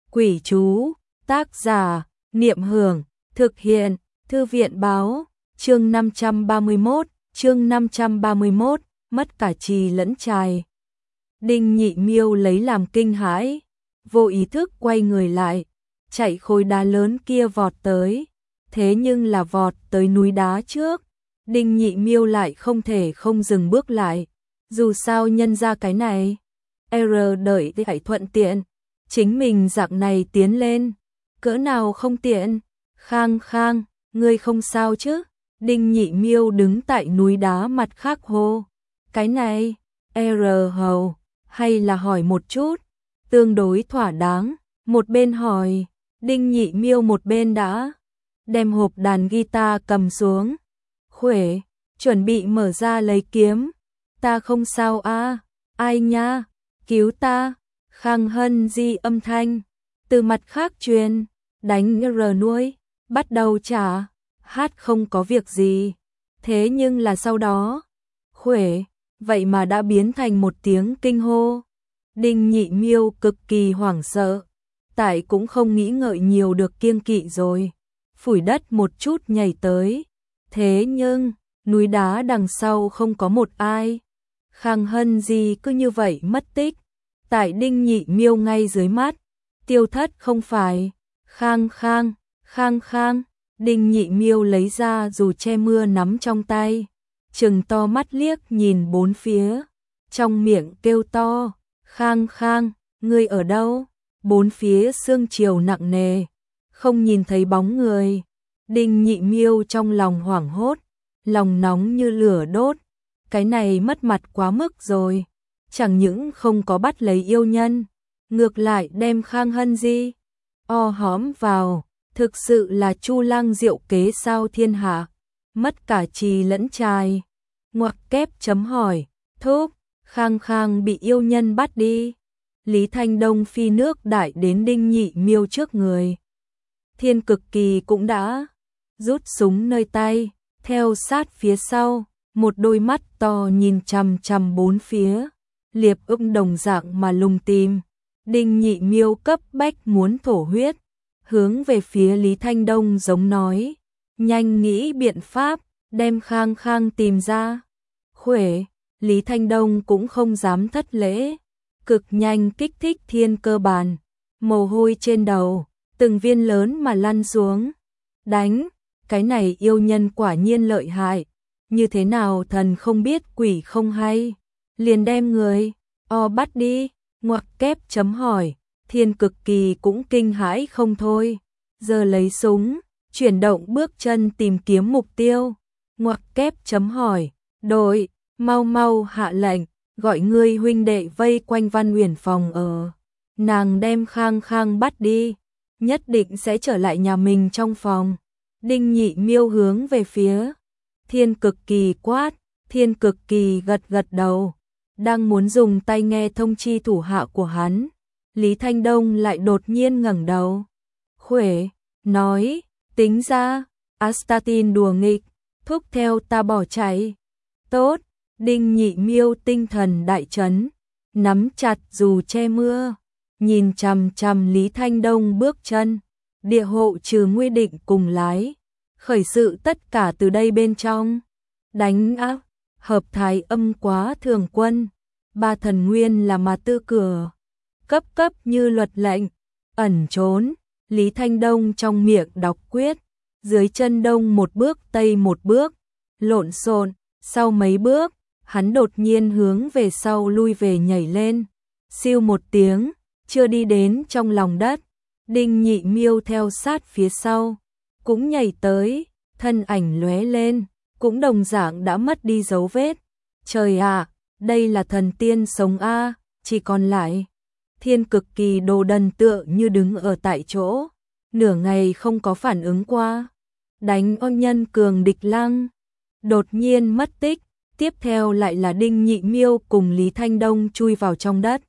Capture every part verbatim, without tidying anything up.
Quỷ chú, tác giả, Niệm Hưởng, thực hiện, Thư viện báo, chương năm trăm ba mươi mốt, chương năm trăm ba mươi mốt, mất cả trì lẫn trài. Đinh Nhị Miêu lấy làm kinh hãi, vô ý thức quay người lại, chạy khối đá lớn kia vọt tới, thế nhưng là vọt tới núi đá trước, Đinh Nhị Miêu lại không thể không dừng bước lại, dù sao nhân ra cái này, R đợi thì phải thuận tiện, chính mình dạng này tiến lên, cỡ nào không tiện, khang khang, ngươi không sao chứ, Đinh Nhị Miêu đứng tại núi đá mặt khác hô, cái này, R hầu, hay là hỏi một chút, tương đối thỏa đáng, một bên hỏi, Đinh Nhị Miêu một bên đã đem hộp đàn guitar cầm xuống, khuể, chuẩn bị mở ra lấy kiếm, ta không sao a, ai nha, cứu ta, Khang Hân Di âm thanh, từ mặt khác truyền, đánh R nuôi, bắt đầu trả, hát không có việc gì, thế nhưng là sau đó, khuể, vậy mà đã biến thành một tiếng kinh hô, Đinh Nhị Miêu cực kỳ hoảng sợ, tại cũng không nghĩ ngợi nhiều được kiêng kỵ rồi, phủi đất một chút nhảy tới, thế nhưng, núi đá đằng sau không có một ai, Khang Hân Di cứ như vậy mất tích, tại Đinh Nhị Miêu ngay dưới mắt, tiêu thất không phải, khang khang, khang khang, Đinh Nhị Miêu lấy ra dù che mưa nắm trong tay, trừng to mắt liếc nhìn bốn phía, trong miệng kêu to, khang khang, ngươi ở đâu? Bốn phía sương chiều nặng nề, không nhìn thấy bóng người, Đinh Nhị Miêu trong lòng hoảng hốt, lòng nóng như lửa đốt, cái này mất mặt quá mức rồi, chẳng những không có bắt lấy yêu nhân, ngược lại đem Khang Hân Di o hóm vào, thực sự là Chu Lăng diệu kế sao thiên hạ, mất cả trì lẫn trài. Ngoặc kép chấm hỏi, thúc, Khang Khang bị yêu nhân bắt đi. Lý Thanh Đông phi nước đại đến Đinh Nhị Miêu trước người. Thiên Cực Kỳ cũng đã rút súng nơi tay, theo sát phía sau, một đôi mắt to nhìn chằm chằm bốn phía, liệp ưng đồng dạng mà lùng tìm. Đinh Nhị Miêu cấp bách muốn thổ huyết, hướng về phía Lý Thanh Đông giống nói, nhanh nghĩ biện pháp, đem Khang Khang tìm ra. Khuể, Lý Thanh Đông cũng không dám thất lễ, cực nhanh kích thích thiên cơ bàn, mồ hôi trên đầu, từng viên lớn mà lăn xuống. Đánh, cái này yêu nhân quả nhiên lợi hại, như thế nào thần không biết quỷ không hay, liền đem người, o bắt đi, ngoặc kép chấm hỏi, Thiên Cực Kỳ cũng kinh hãi không thôi, giờ lấy súng, chuyển động bước chân tìm kiếm mục tiêu, ngoặc kép chấm hỏi, đội, mau mau hạ lệnh, gọi ngươi huynh đệ vây quanh Văn Uyển phòng ở, nàng đem Khang Khang bắt đi, nhất định sẽ trở lại nhà mình trong phòng. Đinh Nhị Miêu hướng về phía Thiên Cực Kỳ quát, Thiên Cực Kỳ gật gật đầu, đang muốn dùng tay nghe thông chi thủ hạ của hắn, Lý Thanh Đông lại đột nhiên ngẩng đầu, khuể, nói, tính ra, Astatin đùa nghịch, thúc theo ta bỏ chạy, tốt. Đinh Nhị Miêu tinh thần đại chấn, nắm chặt dù che mưa, nhìn chằm chằm Lý Thanh Đông bước chân, địa hộ trừ nguy định cùng lái, khởi sự tất cả từ đây bên trong, đánh áp, hợp thái âm quá thường quân, ba thần nguyên là mà tư cửa, cấp cấp như luật lệnh, ẩn trốn, Lý Thanh Đông trong miệng đọc quyết, dưới chân đông một bước tây một bước, lộn xộn, sau mấy bước, hắn đột nhiên hướng về sau lui về nhảy lên, siêu một tiếng, chưa đi đến trong lòng đất, Đinh Nhị Miêu theo sát phía sau, cũng nhảy tới, thân ảnh lóe lên, cũng đồng dạng đã mất đi dấu vết. Trời ạ, đây là thần tiên sống a, chỉ còn lại Thiên Cực Kỳ đồ đần tựa như đứng ở tại chỗ, nửa ngày không có phản ứng qua, đánh ôn nhân cường địch lăng, đột nhiên mất tích. Tiếp theo lại là Đinh Nhị Miêu cùng Lý Thanh Đông chui vào trong đất.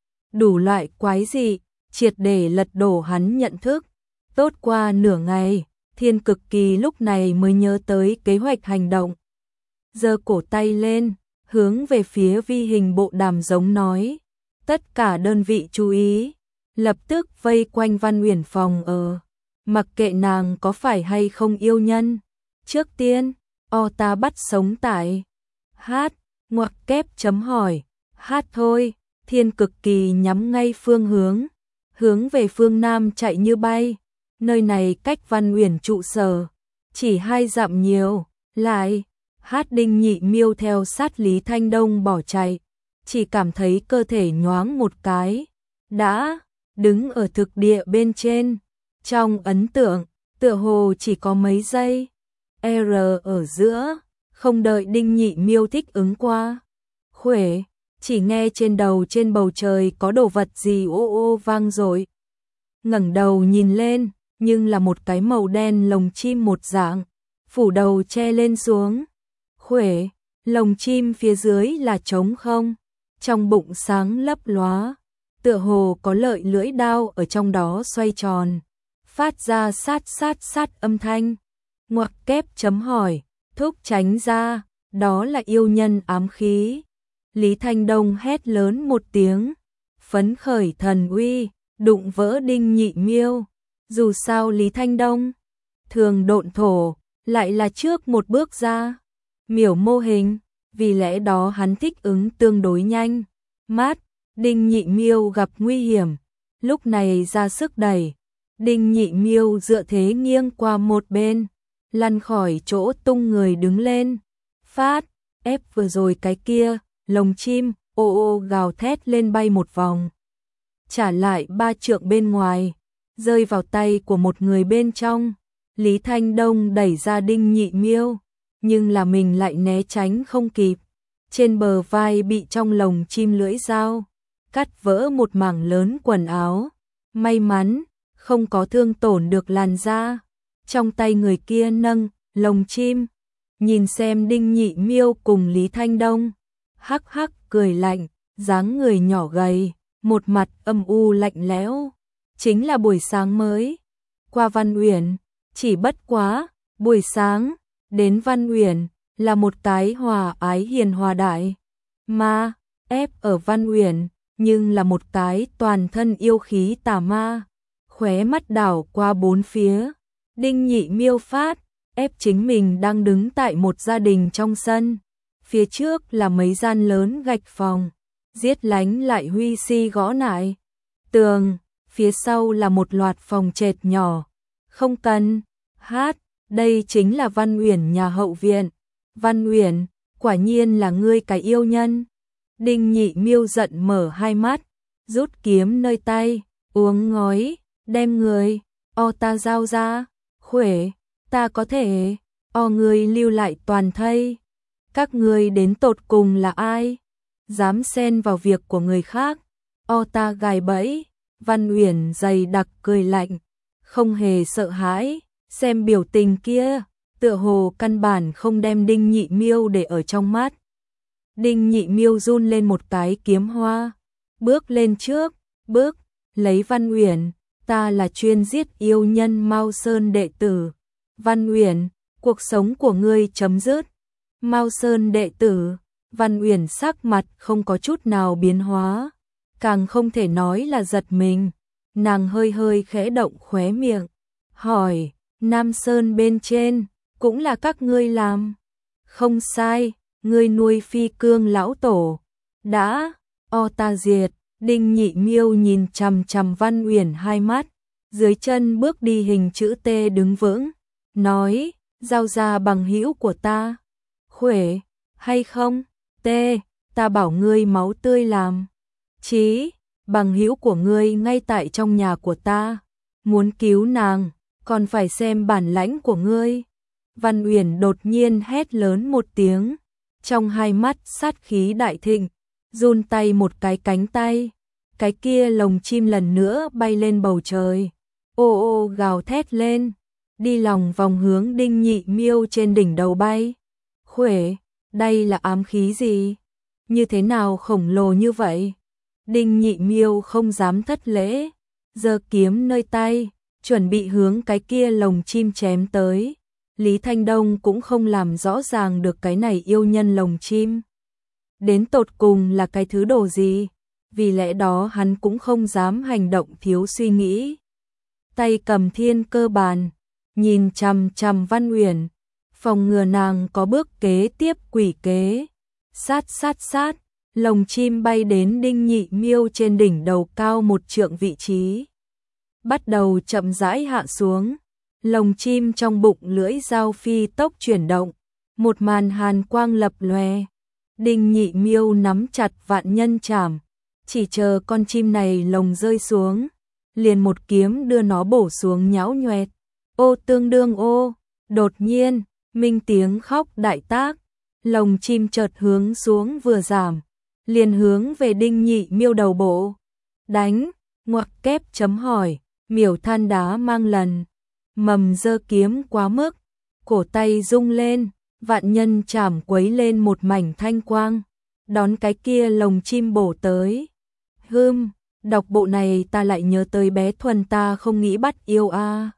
Đủ loại quái dị, triệt để lật đổ hắn nhận thức. Tốt qua nửa ngày, Thiên Cực Kỳ lúc này mới nhớ tới kế hoạch hành động. Giơ cổ tay lên, hướng về phía vi hình bộ đàm giống nói. Tất cả đơn vị chú ý, lập tức vây quanh Văn Uyển phòng ở, mặc kệ nàng có phải hay không yêu nhân. Trước tiên, o ta bắt sống tại hát, ngoặc kép chấm hỏi, hát thôi, thiên cực kỳ nhắm ngay phương hướng, hướng về phương Nam chạy như bay, nơi này cách Văn Uyển trụ sở chỉ hai dặm nhiều, lại, hát Đinh Nhị Miêu theo sát Lý Thanh Đông bỏ chạy, chỉ cảm thấy cơ thể nhoáng một cái, đã đứng ở thực địa bên trên, trong ấn tượng, tựa hồ chỉ có mấy giây, R ở giữa, không đợi Đinh Nhị Miêu thích ứng qua. Khuể, chỉ nghe trên đầu trên bầu trời có đồ vật gì ô ô vang rồi. Ngẩng đầu nhìn lên, nhưng là một cái màu đen lồng chim một dạng, phủ đầu che lên xuống. Khuể, lồng chim phía dưới là trống không, trong bụng sáng lấp lóa, tựa hồ có lợi lưỡi đao ở trong đó xoay tròn, phát ra sát sát sát âm thanh. Ngoặc kép chấm hỏi, thúc tránh ra, đó là yêu nhân ám khí. Lý Thanh Đông hét lớn một tiếng, phấn khởi thần uy, đụng vỡ Đinh Nhị Miêu. Dù sao Lý Thanh Đông, thường độn thổ, lại là trước một bước ra, miểu mô hình, vì lẽ đó hắn thích ứng tương đối nhanh. Mát, Đinh Nhị Miêu gặp nguy hiểm, lúc này ra sức đẩy. Đinh Nhị Miêu dựa thế nghiêng qua một bên, lăn khỏi chỗ tung người đứng lên. Phát, ép vừa rồi cái kia, lồng chim, ô ô gào thét lên bay một vòng. Trả lại ba trượng bên ngoài, rơi vào tay của một người bên trong. Lý Thanh Đông đẩy ra Đinh Nhị Miêu, nhưng là mình lại né tránh không kịp. Trên bờ vai bị trong lồng chim lưỡi dao, cắt vỡ một mảng lớn quần áo. May mắn, không có thương tổn được làn da. Trong tay người kia nâng lồng chim, nhìn xem Đinh Nhị Miêu cùng Lý Thanh Đông, hắc hắc cười lạnh, dáng người nhỏ gầy, một mặt âm u lạnh lẽo, chính là buổi sáng mới qua Văn Uyển, chỉ bất quá, buổi sáng đến Văn Uyển là một cái hòa ái hiền hòa đại, mà ép ở Văn Uyển nhưng là một cái toàn thân yêu khí tà ma. Khóe mắt đảo qua bốn phía, Đinh Nhị Miêu phát, ép chính mình đang đứng tại một gia đình trong sân. Phía trước là mấy gian lớn gạch phòng, giết lánh lại huy si gõ nại. Tường, phía sau là một loạt phòng trệt nhỏ. Không cần, hát, đây chính là Văn Uyển nhà hậu viện. Văn Uyển, quả nhiên là ngươi cái yêu nhân. Đinh Nhị Miêu giận mở hai mắt, rút kiếm nơi tay, uống ngói, đem người, o ta giao ra, khuể, ta có thể, o người lưu lại toàn thây. Các ngươi đến tột cùng là ai? Dám xen vào việc của người khác, o ta gài bẫy. Văn Uyển dày đặc cười lạnh, không hề sợ hãi, xem biểu tình kia, tựa hồ căn bản không đem Đinh Nhị Miêu để ở trong mắt. Đinh Nhị Miêu run lên một cái kiếm hoa, bước lên trước, bước, lấy Văn Uyển, ta là chuyên giết yêu nhân Mao Sơn đệ tử. Văn Uyển, cuộc sống của ngươi chấm dứt. Mao Sơn đệ tử, Văn Uyển sắc mặt không có chút nào biến hóa, càng không thể nói là giật mình, nàng hơi hơi khẽ động khóe miệng, hỏi, Nam Sơn bên trên, cũng là các ngươi làm? Không sai, ngươi nuôi Phi Cương lão tổ, đã, o ta diệt. Đinh Nhị Miêu nhìn chằm chằm Văn Uyển hai mắt, dưới chân bước đi hình chữ T đứng vững, nói, giao ra bằng hữu của ta. Khuể, hay không? T, ta bảo ngươi máu tươi làm. Chí, bằng hữu của ngươi ngay tại trong nhà của ta, muốn cứu nàng, còn phải xem bản lãnh của ngươi. Văn Uyển đột nhiên hét lớn một tiếng, trong hai mắt sát khí đại thịnh, run tay một cái cánh tay, cái kia lồng chim lần nữa bay lên bầu trời, ô ô gào thét lên, đi lòng vòng hướng Đinh Nhị Miêu trên đỉnh đầu bay. Khuể, đây là ám khí gì? Như thế nào khổng lồ như vậy? Đinh Nhị Miêu không dám thất lễ, giơ kiếm nơi tay, chuẩn bị hướng cái kia lồng chim chém tới. Lý Thanh Đông cũng không làm rõ ràng được cái này yêu nhân lồng chim đến tột cùng là cái thứ đồ gì, vì lẽ đó hắn cũng không dám hành động thiếu suy nghĩ. Tay cầm thiên cơ bàn, nhìn chằm chằm Văn Uyển, phòng ngừa nàng có bước kế tiếp quỷ kế. Sát sát sát, lồng chim bay đến Đinh Nhị Miêu trên đỉnh đầu cao một trượng vị trí. Bắt đầu chậm rãi hạ xuống, lồng chim trong bụng lưỡi dao phi tốc chuyển động, một màn hàn quang lập lòe. Đinh Nhị Miêu nắm chặt vạn nhân trảm, chỉ chờ con chim này lồng rơi xuống, liền một kiếm đưa nó bổ xuống nhão nhoẹt. Ô tương đương ô, đột nhiên, minh tiếng khóc đại tác, lồng chim chợt hướng xuống vừa giảm, liền hướng về Đinh Nhị Miêu đầu bộ. Đánh, ngoặc kép chấm hỏi, miểu than đá mang lần, mầm giơ kiếm quá mức, cổ tay rung lên, vạn nhân chảm quấy lên một mảnh thanh quang, đón cái kia lồng chim bổ tới. Hưm, đọc bộ này ta lại nhớ tới bé Thuần ta không nghĩ bắt yêu a. À.